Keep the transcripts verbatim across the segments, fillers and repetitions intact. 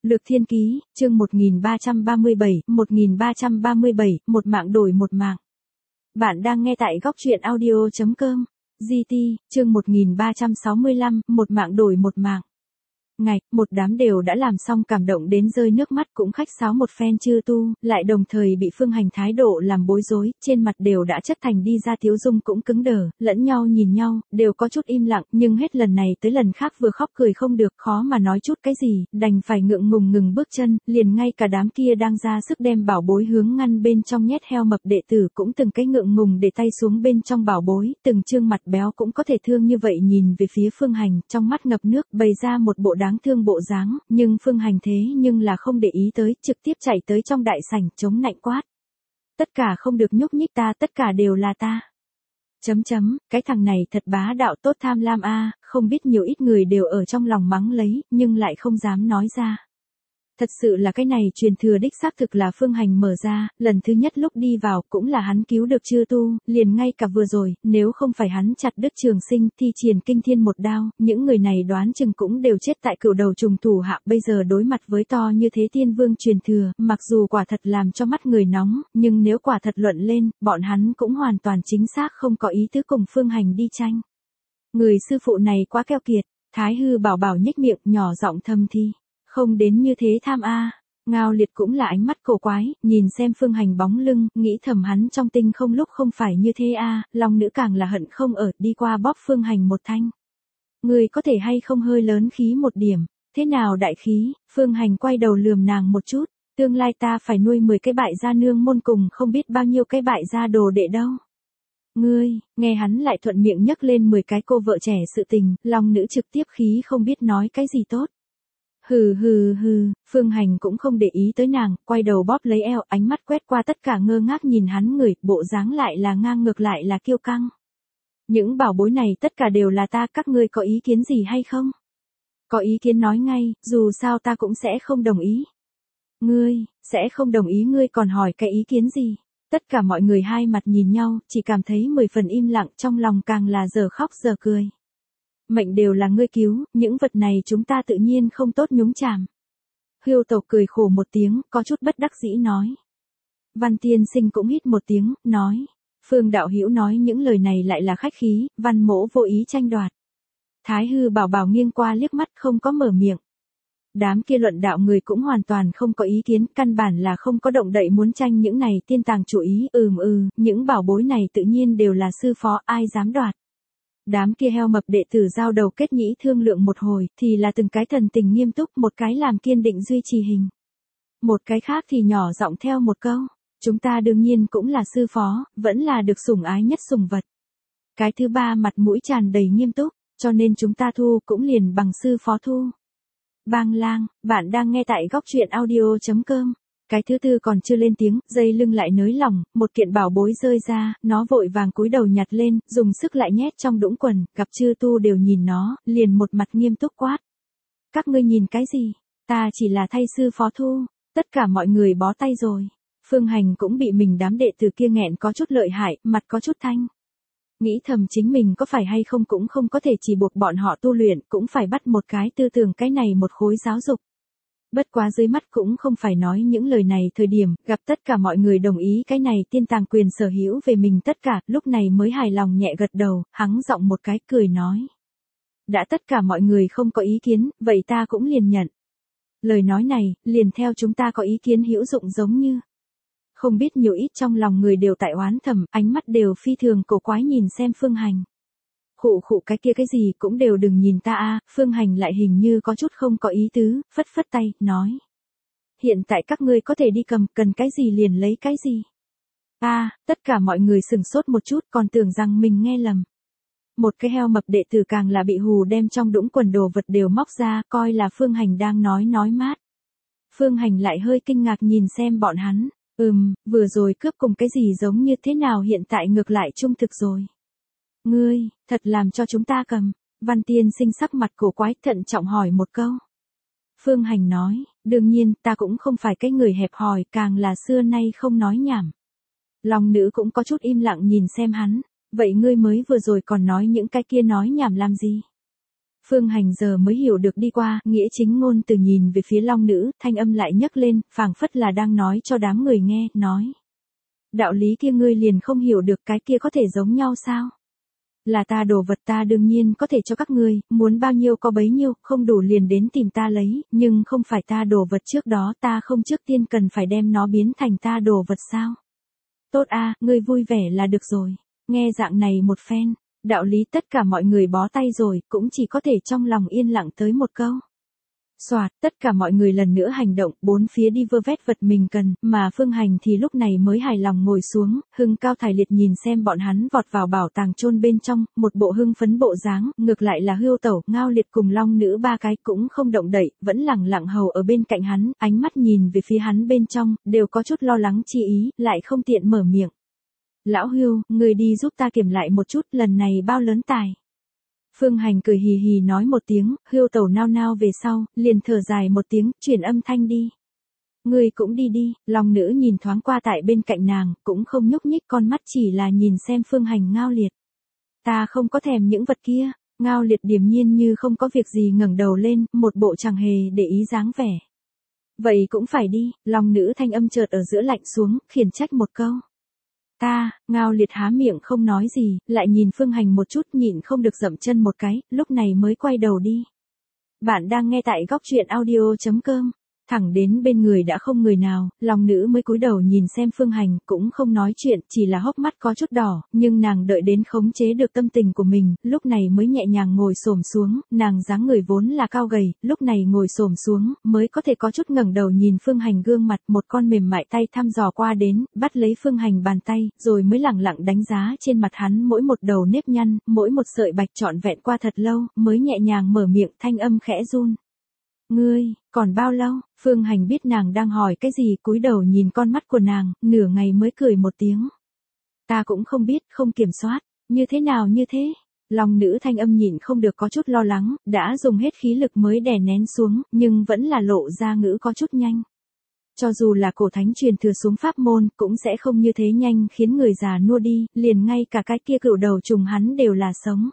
Lược Thiên Ký, chương một nghìn ba trăm ba mươi bảy, một nghìn ba trăm ba mươi bảy, một mạng đổi một mạng. Bạn đang nghe tại góc truyện audio chấm com. giê tê, chương một nghìn ba trăm sáu mươi lăm, một mạng đổi một mạng. Ngày, một đám đều đã làm xong cảm động đến rơi nước mắt cũng khách sáo một phen chưa tu, lại đồng thời bị Phương Hành thái độ làm bối rối, trên mặt đều đã chất thành đi ra tiếu dung cũng cứng đờ, lẫn nhau nhìn nhau, đều có chút im lặng, nhưng hết lần này tới lần khác vừa khóc cười không được, khó mà nói chút cái gì, đành phải ngượng ngùng ngừng bước chân, liền ngay cả đám kia đang ra sức đem bảo bối hướng ngăn bên trong nhét heo mập đệ tử cũng từng cái ngượng ngùng để tay xuống bên trong bảo bối, từng trương mặt béo cũng có thể thương như vậy nhìn về phía Phương Hành, trong mắt ngập nước, bày ra một bộ đáng thương bộ dáng, nhưng Phương Hành thế nhưng là không để ý tới, trực tiếp chạy tới trong đại sảnh, chống nạnh quát. Tất cả không được nhúc nhích ta, tất cả đều là ta. Chấm chấm, cái thằng này thật bá đạo tốt tham lam a, không biết nhiều ít người đều ở trong lòng mắng lấy, nhưng lại không dám nói ra. Thật sự là cái này truyền thừa đích xác thực là Phương Hành mở ra, lần thứ nhất lúc đi vào cũng là hắn cứu được Chư Tu, liền ngay cả vừa rồi, nếu không phải hắn chặt đứt Trường Sinh thi triển kinh thiên một đao, những người này đoán chừng cũng đều chết tại cửu đầu trùng thủ hạ, bây giờ đối mặt với to như thế Tiên Vương truyền thừa, mặc dù quả thật làm cho mắt người nóng, nhưng nếu quả thật luận lên, bọn hắn cũng hoàn toàn chính xác không có ý tứ cùng Phương Hành đi tranh. Người sư phụ này quá keo kiệt, Thái Hư bảo bảo nhếch miệng nhỏ giọng thầm thi. Không đến như thế tham a. À. Ngao Liệt cũng là ánh mắt cổ quái, nhìn xem Phương Hành bóng lưng, nghĩ thầm hắn trong tinh không lúc không phải như thế a, à, lòng nữ càng là hận không ở, đi qua bóp Phương Hành một thanh. Người có thể hay không hơi lớn khí một điểm, thế nào đại khí, Phương Hành quay đầu lườm nàng một chút, tương lai ta phải nuôi mười cái bại gia nương môn cùng không biết bao nhiêu cái bại gia đồ đệ đâu. Ngươi, nghe hắn lại thuận miệng nhấc lên mười cái cô vợ trẻ sự tình, lòng nữ trực tiếp khí không biết nói cái gì tốt. Hừ hừ hừ, Phương Hành cũng không để ý tới nàng, quay đầu bóp lấy eo, ánh mắt quét qua tất cả ngơ ngác nhìn hắn người, bộ dáng lại là ngang ngược lại là kiêu căng. Những bảo bối này tất cả đều là ta, các ngươi có ý kiến gì hay không? Có ý kiến nói ngay, dù sao ta cũng sẽ không đồng ý. Ngươi, sẽ không đồng ý ngươi còn hỏi cái ý kiến gì? Tất cả mọi người hai mặt nhìn nhau, chỉ cảm thấy mười phần im lặng, trong lòng càng là giờ khóc giờ cười. Mệnh đều là ngươi cứu, những vật này chúng ta tự nhiên không tốt nhúng chàm. Hưu Tộc cười khổ một tiếng, có chút bất đắc dĩ nói. Văn Tiên Sinh cũng hít một tiếng, nói. Phương đạo hữu nói những lời này lại là khách khí, Văn Mỗ vô ý tranh đoạt. Thái Hư bảo bảo nghiêng qua liếc mắt không có mở miệng. Đám kia luận đạo người cũng hoàn toàn không có ý kiến, căn bản là không có động đậy muốn tranh những này tiên tàng chủ ý, ừm ừ, những bảo bối này tự nhiên đều là sư phó, ai dám đoạt. Đám kia heo mập đệ tử giao đầu kết nhĩ thương lượng một hồi, thì là từng cái thần tình nghiêm túc, một cái làm kiên định duy trì hình. Một cái khác thì nhỏ giọng theo một câu, chúng ta đương nhiên cũng là sư phó, vẫn là được sủng ái nhất sủng vật. Cái thứ ba mặt mũi tràn đầy nghiêm túc, cho nên chúng ta thu cũng liền bằng sư phó thu. Bang lang, bạn đang nghe tại góc truyện audio chấm com. Cái thứ tư còn chưa lên tiếng, dây lưng lại nới lỏng, một kiện bảo bối rơi ra, nó vội vàng cúi đầu nhặt lên, dùng sức lại nhét trong đũng quần, gặp Chư Tu đều nhìn nó, liền một mặt nghiêm túc quát. Các ngươi nhìn cái gì? Ta chỉ là thay sư phó thu, tất cả mọi người bó tay rồi. Phương Hành cũng bị mình đám đệ tử kia nghẹn có chút lợi hại, mặt có chút thanh. Nghĩ thầm chính mình có phải hay không cũng không có thể chỉ buộc bọn họ tu luyện, cũng phải bắt một cái tư tưởng cái này một khối giáo dục. Bất quá dưới mắt cũng không phải nói những lời này thời điểm, gặp tất cả mọi người đồng ý cái này tiên tàng quyền sở hữu về mình tất cả, lúc này mới hài lòng nhẹ gật đầu, hắng giọng một cái cười nói. Đã tất cả mọi người không có ý kiến, vậy ta cũng liền nhận. Lời nói này, liền theo chúng ta có ý kiến hữu dụng giống như. Không biết nhiều ít trong lòng người đều tại oán thầm, ánh mắt đều phi thường cổ quái nhìn xem Phương Hành. Khụ khụ cái kia cái gì cũng đều đừng nhìn ta a. Phương Hành lại hình như có chút không có ý tứ, phất phất tay, nói. Hiện tại các ngươi có thể đi cầm, cần cái gì liền lấy cái gì. A, tất cả mọi người sừng sốt một chút còn tưởng rằng mình nghe lầm. Một cái heo mập đệ tử càng là bị hù đem trong đũng quần đồ vật đều móc ra, coi là Phương Hành đang nói nói mát. Phương Hành lại hơi kinh ngạc nhìn xem bọn hắn, ừm, vừa rồi cướp cùng cái gì giống như thế nào hiện tại ngược lại trung thực rồi. Ngươi, thật làm cho chúng ta cầm. Văn Tiên Sinh sắc mặt cổ quái thận trọng hỏi một câu. Phương Hành nói, đương nhiên ta cũng không phải cái người hẹp hòi, càng là xưa nay không nói nhảm. Lòng nữ cũng có chút im lặng nhìn xem hắn, vậy ngươi mới vừa rồi còn nói những cái kia nói nhảm làm gì? Phương Hành giờ mới hiểu được đi qua, nghĩa chính ngôn từ nhìn về phía Long Nữ, thanh âm lại nhấc lên, phảng phất là đang nói cho đám người nghe, nói. Đạo lý kia ngươi liền không hiểu được, cái kia có thể giống nhau sao? Là ta đồ vật, ta đương nhiên có thể cho các ngươi, muốn bao nhiêu có bấy nhiêu, không đủ liền đến tìm ta lấy, nhưng không phải ta đồ vật trước đó, ta không trước tiên cần phải đem nó biến thành ta đồ vật sao? Tốt a, ngươi vui vẻ là được rồi. Nghe dạng này một phen, đạo lý tất cả mọi người bó tay rồi, cũng chỉ có thể trong lòng yên lặng tới một câu. Soạt, tất cả mọi người lần nữa hành động, bốn phía đi vơ vét vật mình cần, mà Phương Hành thì lúc này mới hài lòng ngồi xuống, hưng cao thải liệt nhìn xem bọn hắn vọt vào bảo tàng chôn bên trong, một bộ hưng phấn bộ dáng, ngược lại là Hưu Tẩu, Ngao Liệt cùng Long Nữ ba cái cũng không động đậy, vẫn lẳng lặng hầu ở bên cạnh hắn, ánh mắt nhìn về phía hắn bên trong, đều có chút lo lắng chi ý, lại không tiện mở miệng. Lão Hưu, người đi giúp ta kiểm lại một chút, lần này bao lớn tài. Phương Hành cười hì hì nói một tiếng, Hưu Tẩu nao nao về sau, liền thở dài một tiếng, chuyển âm thanh đi. Ngươi cũng đi đi, Long Nữ nhìn thoáng qua tại bên cạnh nàng, cũng không nhúc nhích con mắt, chỉ là nhìn xem Phương Hành. Ngao Liệt. Ta không có thèm những vật kia. Ngao Liệt điềm nhiên như không có việc gì ngẩng đầu lên, một bộ chẳng hề để ý dáng vẻ. Vậy cũng phải đi, Long Nữ thanh âm chợt ở giữa lạnh xuống, khiển trách một câu. Ta, Ngao Liệt há miệng không nói gì, lại nhìn Phương Hành một chút, nhịn không được dậm chân một cái, lúc này mới quay đầu đi. Bạn đang nghe tại góc truyện audio chấm com. Thẳng đến bên người đã không người nào, Long Nữ mới cúi đầu nhìn xem Phương Hành, cũng không nói chuyện, chỉ là hốc mắt có chút đỏ, nhưng nàng đợi đến khống chế được tâm tình của mình, lúc này mới nhẹ nhàng ngồi xổm xuống, nàng dáng người vốn là cao gầy, lúc này ngồi xổm xuống, mới có thể có chút ngẩng đầu nhìn Phương Hành gương mặt, một con mềm mại tay thăm dò qua đến, bắt lấy Phương Hành bàn tay, rồi mới lẳng lặng đánh giá trên mặt hắn mỗi một đầu nếp nhăn, mỗi một sợi bạch trọn vẹn qua thật lâu, mới nhẹ nhàng mở miệng, thanh âm khẽ run. Ngươi, còn bao lâu? Phương Hành biết nàng đang hỏi cái gì, cúi đầu nhìn con mắt của nàng, nửa ngày mới cười một tiếng. Ta cũng không biết, không kiểm soát, như thế nào như thế? Long Nữ thanh âm nhịn không được có chút lo lắng, đã dùng hết khí lực mới đè nén xuống, nhưng vẫn là lộ ra ngữ có chút nhanh. Cho dù là cổ thánh truyền thừa xuống pháp môn, cũng sẽ không như thế nhanh khiến người già nua đi, liền ngay cả cái kia cựu đầu trùng hắn đều là sống.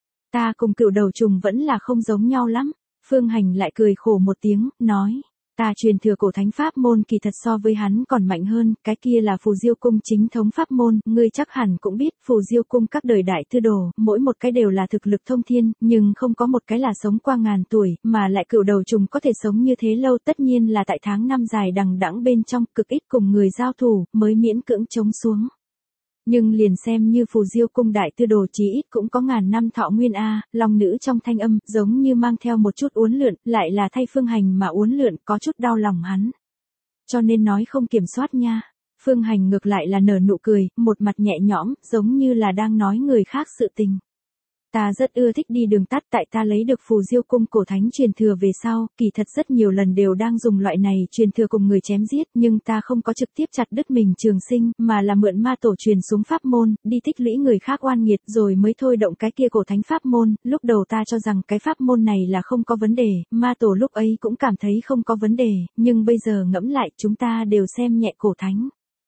Ta cùng cựu đầu trùng vẫn là không giống nhau lắm. Phương Hành lại cười khổ một tiếng, nói. Ta truyền thừa cổ thánh pháp môn kỳ thật so với hắn còn mạnh hơn, cái kia là Phù Diêu Cung chính thống pháp môn, ngươi chắc hẳn cũng biết, Phù Diêu Cung các đời đại tư đồ, mỗi một cái đều là thực lực thông thiên, nhưng không có một cái là sống qua ngàn tuổi, mà lại cựu đầu trùng có thể sống như thế lâu, tất nhiên là tại tháng năm dài đằng đẵng bên trong, cực ít cùng người giao thủ, mới miễn cưỡng chống xuống. Nhưng liền xem như Phù Diêu Cung đại tư đồ chí ít cũng có ngàn năm thọ nguyên a. Long Nữ trong thanh âm, giống như mang theo một chút uốn lượn, lại là thay Phương Hành mà uốn lượn, có chút đau lòng hắn. Cho nên nói không kiểm soát nha. Phương Hành ngược lại là nở nụ cười, một mặt nhẹ nhõm, giống như là đang nói người khác sự tình. Ta rất ưa thích đi đường tắt, tại ta lấy được Phù Diêu Cung cổ thánh truyền thừa về sau, kỳ thật rất nhiều lần đều đang dùng loại này truyền thừa cùng người chém giết, nhưng ta không có trực tiếp chặt đứt mình trường sinh, mà là mượn ma tổ truyền xuống pháp môn, đi tích lũy người khác oan nghiệt rồi mới thôi động cái kia cổ thánh pháp môn, lúc đầu ta cho rằng cái pháp môn này là không có vấn đề, ma tổ lúc ấy cũng cảm thấy không có vấn đề, nhưng bây giờ ngẫm lại chúng ta đều xem nhẹ cổ thánh.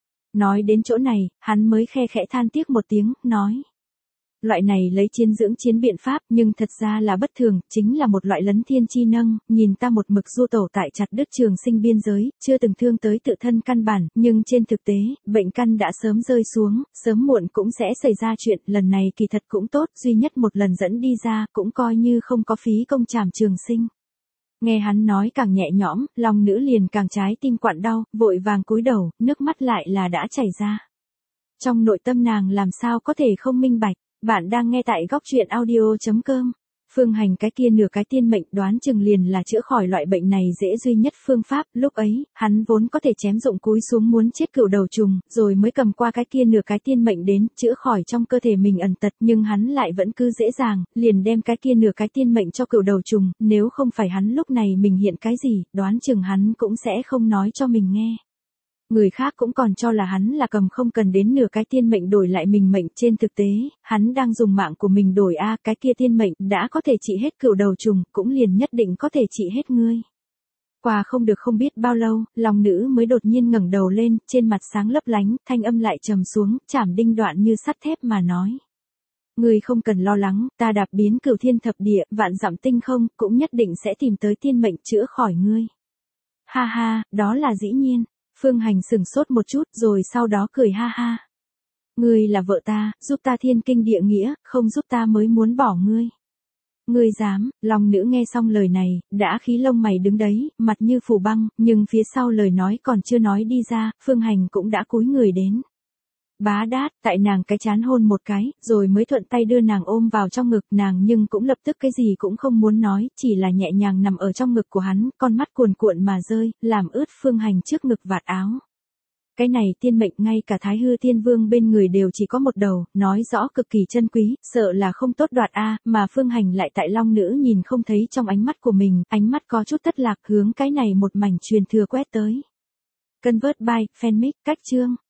Nói đến chỗ này, hắn mới khe khẽ than tiếc một tiếng, nói. Loại này lấy chiến dưỡng chiến biện pháp, nhưng thật ra là bất thường, chính là một loại lấn thiên chi nâng, nhìn ta một mực du tẩu tại chặt đứt trường sinh biên giới, chưa từng thương tới tự thân căn bản, nhưng trên thực tế, bệnh căn đã sớm rơi xuống, sớm muộn cũng sẽ xảy ra chuyện, lần này kỳ thật cũng tốt, duy nhất một lần dẫn đi ra, cũng coi như không có phí công trảm trường sinh. Nghe hắn nói càng nhẹ nhõm, Long Nữ liền càng trái tim quặn đau, vội vàng cúi đầu, nước mắt lại là đã chảy ra. Trong nội tâm nàng làm sao có thể không minh bạch. Bạn đang nghe tại góc truyện audio chấm com. Phương Hành cái kia nửa cái tiên mệnh đoán chừng liền là chữa khỏi loại bệnh này dễ duy nhất phương pháp, lúc ấy, hắn vốn có thể chém dụng cúi xuống muốn chết cựu đầu trùng, rồi mới cầm qua cái kia nửa cái tiên mệnh đến, chữa khỏi trong cơ thể mình ẩn tật, nhưng hắn lại vẫn cứ dễ dàng, liền đem cái kia nửa cái tiên mệnh cho cựu đầu trùng, nếu không phải hắn lúc này mình hiện cái gì, đoán chừng hắn cũng sẽ không nói cho mình nghe. Người khác cũng còn cho là hắn là cầm không cần đến nửa cái tiên mệnh đổi lại mình mệnh, trên thực tế, hắn đang dùng mạng của mình đổi a, cái kia tiên mệnh đã có thể trị hết cựu đầu trùng, cũng liền nhất định có thể trị hết ngươi. Qua không được không biết bao lâu, Long Nữ mới đột nhiên ngẩng đầu lên, trên mặt sáng lấp lánh, thanh âm lại trầm xuống, chảm đinh đoạn như sắt thép mà nói. Ngươi không cần lo lắng, ta đạp biến cửu thiên thập địa, vạn dặm tinh không, cũng nhất định sẽ tìm tới tiên mệnh chữa khỏi ngươi. Ha ha, đó là dĩ nhiên. Phương Hành sừng sốt một chút rồi sau đó cười ha ha. Ngươi là vợ ta, giúp ta thiên kinh địa nghĩa, không giúp ta mới muốn bỏ ngươi. Ngươi dám, Long nữ nghe xong lời này, đã khí lông mày đứng đấy, mặt như phủ băng, nhưng phía sau lời nói còn chưa nói đi ra, Phương Hành cũng đã cúi người đến. Bá đát, tại nàng cái chán hôn một cái, rồi mới thuận tay đưa nàng ôm vào trong ngực nàng nhưng cũng lập tức cái gì cũng không muốn nói, chỉ là nhẹ nhàng nằm ở trong ngực của hắn, con mắt cuồn cuộn mà rơi, làm ướt Phương Hành trước ngực vạt áo. Cái này tiên mệnh ngay cả Thái Hư Tiên Vương bên người đều chỉ có một đầu, nói rõ cực kỳ chân quý, sợ là không tốt đoạt a, mà Phương Hành lại tại Long nữ nhìn không thấy trong ánh mắt của mình, ánh mắt có chút thất lạc hướng cái này một mảnh truyền thừa quét tới. Convert by Fanmic, cách chương